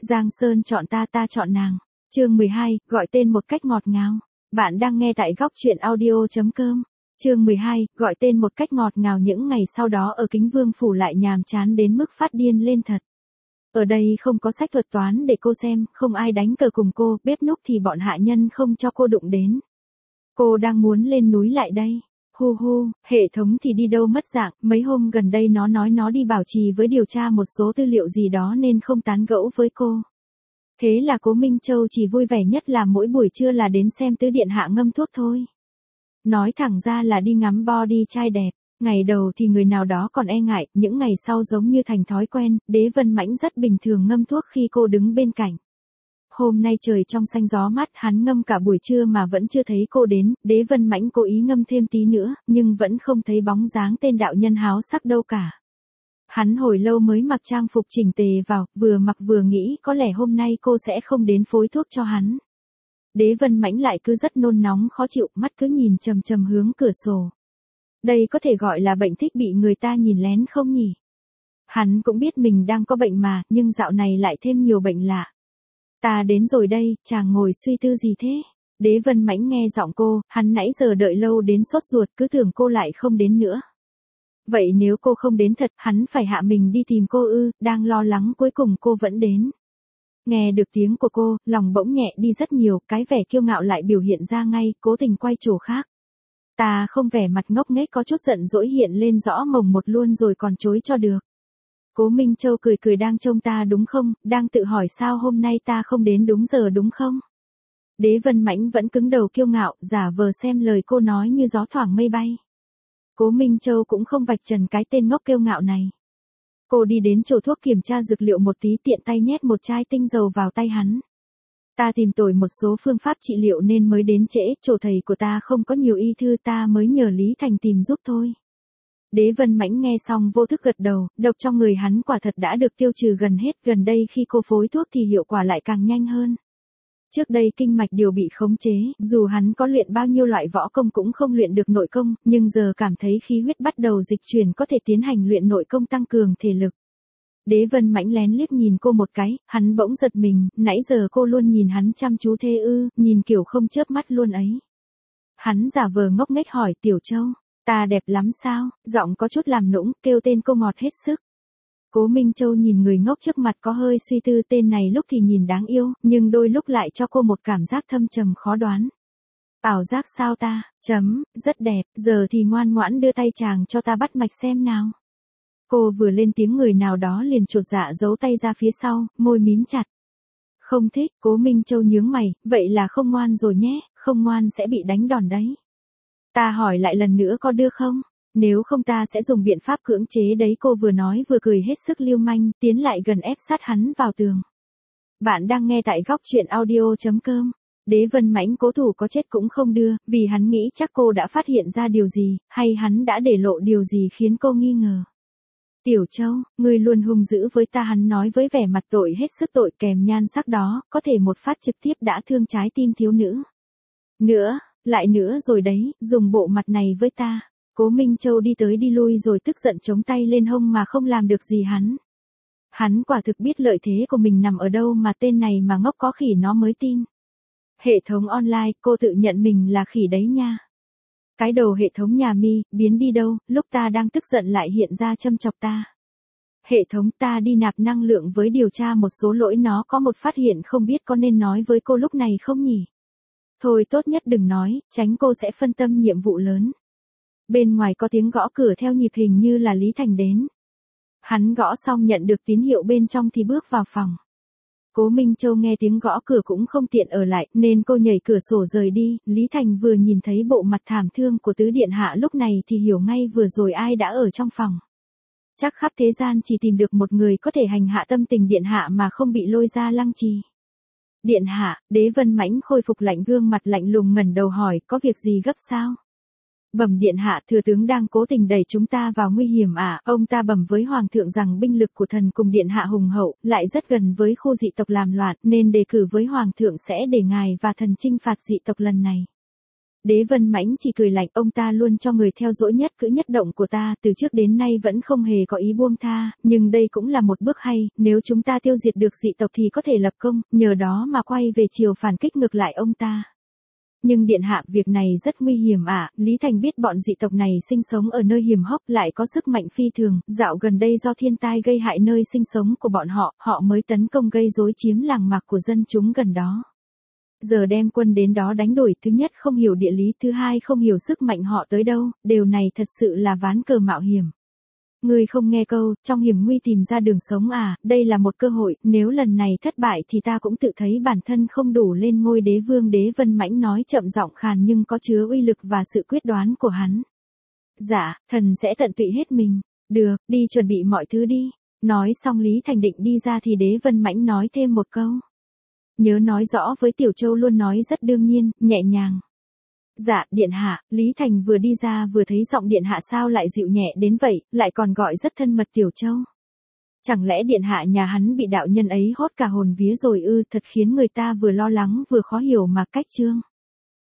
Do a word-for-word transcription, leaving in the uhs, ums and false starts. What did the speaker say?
Giang Sơn chọn ta, ta chọn nàng. Chương mười hai, gọi tên một cách ngọt ngào. Bạn đang nghe tại góc truyện audio chấm com. Chương mười hai, gọi tên một cách ngọt ngào. Những ngày sau đó ở Kính Vương phủ lại nhàm chán đến mức phát điên lên thật. Ở đây không có sách thuật toán để cô xem, không ai đánh cờ cùng cô, bếp núc thì bọn hạ nhân không cho cô đụng đến. Cô đang muốn lên núi lại đây. Hu hu, hệ thống thì đi đâu mất dạng, mấy hôm gần đây nó nói nó đi bảo trì với điều tra một số tư liệu gì đó nên không tán gẫu với cô. Thế là Cố Minh Châu chỉ vui vẻ nhất là mỗi buổi trưa là đến xem tứ điện hạ ngâm thuốc thôi. Nói thẳng ra là đi ngắm body trai đẹp. Ngày đầu thì người nào đó còn e ngại, những ngày sau giống như thành thói quen, Đế Vân Mãnh rất bình thường ngâm thuốc khi cô đứng bên cạnh. Hôm nay trời trong xanh gió mát, hắn ngâm cả buổi trưa mà vẫn chưa thấy cô đến, Đế Vân Mãnh cố ý ngâm thêm tí nữa, nhưng vẫn không thấy bóng dáng tên đạo nhân háo sắc đâu cả. Hắn hồi lâu mới mặc trang phục chỉnh tề vào, vừa mặc vừa nghĩ có lẽ hôm nay cô sẽ không đến phối thuốc cho hắn. Đế Vân Mãnh lại cứ rất nôn nóng khó chịu, mắt cứ nhìn chằm chằm hướng cửa sổ. Đây có thể gọi là bệnh thích bị người ta nhìn lén không nhỉ? Hắn cũng biết mình đang có bệnh mà, nhưng dạo này lại thêm nhiều bệnh lạ. Ta đến rồi đây, chàng ngồi suy tư gì thế? Đế Vân Mãnh nghe giọng cô, hắn nãy giờ đợi lâu đến sốt ruột, cứ tưởng cô lại không đến nữa. Vậy nếu cô không đến thật, hắn phải hạ mình đi tìm cô ư? Đang lo lắng cuối cùng cô vẫn đến. Nghe được tiếng của cô, lòng bỗng nhẹ đi rất nhiều, cái vẻ kiêu ngạo lại biểu hiện ra ngay, cố tình quay chỗ khác. Ta không, vẻ mặt ngốc nghếch có chút giận dỗi hiện lên rõ mồng một luôn rồi còn chối cho được. Cố Minh Châu cười cười, đang trông ta đúng không, đang tự hỏi sao hôm nay ta không đến đúng giờ đúng không? Đế Vân Mãnh vẫn cứng đầu kiêu ngạo, giả vờ xem lời cô nói như gió thoảng mây bay. Cố Minh Châu cũng không vạch trần cái tên ngốc kiêu ngạo này. Cô đi đến chỗ thuốc kiểm tra dược liệu một tí, tiện tay nhét một chai tinh dầu vào tay hắn. Ta tìm tòi một số phương pháp trị liệu nên mới đến trễ, chỗ thầy của ta không có nhiều y thư, ta mới nhờ Lý Thành tìm giúp thôi. Đế Vân Mãnh nghe xong vô thức gật đầu, độc trong người hắn quả thật đã được tiêu trừ gần hết, gần đây khi cô phối thuốc thì hiệu quả lại càng nhanh hơn. Trước đây kinh mạch đều bị khống chế, dù hắn có luyện bao nhiêu loại võ công cũng không luyện được nội công, nhưng giờ cảm thấy khí huyết bắt đầu dịch chuyển có thể tiến hành luyện nội công tăng cường thể lực. Đế Vân Mãnh lén liếc nhìn cô một cái, hắn bỗng giật mình, nãy giờ cô luôn nhìn hắn chăm chú thế ư, nhìn kiểu không chớp mắt luôn ấy. Hắn giả vờ ngốc nghếch hỏi, Tiểu Châu, ta đẹp lắm sao? Giọng có chút làm nũng, kêu tên cô ngọt hết sức. Cố Minh Châu nhìn người ngốc trước mặt có hơi suy tư, tên này lúc thì nhìn đáng yêu, nhưng đôi lúc lại cho cô một cảm giác thâm trầm khó đoán. Ảo giác sao ta? Chấm, rất đẹp, giờ thì ngoan ngoãn đưa tay chàng cho ta bắt mạch xem nào. Cô vừa lên tiếng người nào đó liền chột dạ giấu tay ra phía sau, môi mím chặt. Không thích, Cố Minh Châu nhướng mày, vậy là không ngoan rồi nhé, không ngoan sẽ bị đánh đòn đấy. Ta hỏi lại lần nữa có đưa không? Nếu không ta sẽ dùng biện pháp cưỡng chế đấy, cô vừa nói vừa cười hết sức lưu manh, tiến lại gần ép sát hắn vào tường. Bạn đang nghe tại góc truyện audio chấm com. Đế Vân Mãnh cố thủ có chết cũng không đưa, vì hắn nghĩ chắc cô đã phát hiện ra điều gì, hay hắn đã để lộ điều gì khiến cô nghi ngờ. Tiểu Châu, ngươi luôn hung dữ với ta, hắn nói với vẻ mặt tội hết sức tội, kèm nhan sắc đó, có thể một phát trực tiếp đã thương trái tim thiếu nữ. Nữa, lại nữa rồi đấy, dùng bộ mặt này với ta. Cố Minh Châu đi tới đi lui rồi tức giận chống tay lên hông mà không làm được gì hắn. Hắn quả thực biết lợi thế của mình nằm ở đâu mà tên này mà ngốc có khỉ nó mới tin. Hệ thống online, cô tự nhận mình là khỉ đấy nha. Cái đầu hệ thống nhà mi, biến đi đâu, lúc ta đang tức giận lại hiện ra châm chọc ta. Hệ thống, ta đi nạp năng lượng với điều tra một số lỗi, nó có một phát hiện không biết có nên nói với cô lúc này không nhỉ? Thôi tốt nhất đừng nói, tránh cô sẽ phân tâm nhiệm vụ lớn. Bên ngoài có tiếng gõ cửa theo nhịp, hình như là Lý Thành đến. Hắn gõ xong nhận được tín hiệu bên trong thì bước vào phòng. Cố Minh Châu nghe tiếng gõ cửa cũng không tiện ở lại, nên cô nhảy cửa sổ rời đi. Lý Thành vừa nhìn thấy bộ mặt thảm thương của tứ điện hạ lúc này thì hiểu ngay vừa rồi ai đã ở trong phòng. Chắc khắp thế gian chỉ tìm được một người có thể hành hạ tâm tình điện hạ mà không bị lôi ra lăng trì. Điện hạ, Đế Vân Mãnh khôi phục lạnh, gương mặt lạnh lùng ngẩng đầu hỏi, có việc gì gấp sao? Bẩm điện hạ, thừa tướng đang cố tình đẩy chúng ta vào nguy hiểm à? Ông ta bẩm với hoàng thượng rằng binh lực của thần cùng điện hạ hùng hậu, lại rất gần với khu dị tộc làm loạn, nên đề cử với hoàng thượng sẽ để ngài và thần chinh phạt dị tộc lần này. Đế Vân Mãnh chỉ cười lạnh, ông ta luôn cho người theo dõi nhất cử nhất động của ta, từ trước đến nay vẫn không hề có ý buông tha, nhưng đây cũng là một bước hay, nếu chúng ta tiêu diệt được dị tộc thì có thể lập công, nhờ đó mà quay về chiều phản kích ngược lại ông ta. Nhưng điện hạ, việc này rất nguy hiểm ạ, à. Lý Thành biết bọn dị tộc này sinh sống ở nơi hiểm hóc, lại có sức mạnh phi thường, dạo gần đây do thiên tai gây hại nơi sinh sống của bọn họ, họ mới tấn công gây rối chiếm làng mạc của dân chúng gần đó. Giờ đem quân đến đó đánh đuổi, thứ nhất không hiểu địa lý, thứ hai không hiểu sức mạnh họ tới đâu, điều này thật sự là ván cờ mạo hiểm. Ngươi không nghe câu, trong hiểm nguy tìm ra đường sống à, đây là một cơ hội, nếu lần này thất bại thì ta cũng tự thấy bản thân không đủ lên ngôi đế vương. Đế Vân Mãnh nói chậm giọng khàn nhưng có chứa uy lực và sự quyết đoán của hắn. Dạ, thần sẽ tận tụy hết mình. Được, đi chuẩn bị mọi thứ đi. Nói xong Lý Thành định đi ra thì Đế Vân Mãnh nói thêm một câu. Nhớ nói rõ với Tiểu Châu, luôn nói rất đương nhiên, nhẹ nhàng. Dạ, điện hạ. Lý Thành vừa đi ra vừa thấy giọng điện hạ sao lại dịu nhẹ đến vậy, lại còn gọi rất thân mật Tiểu Châu. Chẳng lẽ điện hạ nhà hắn bị đạo nhân ấy hốt cả hồn vía rồi ư, thật khiến người ta vừa lo lắng vừa khó hiểu mà cách trương.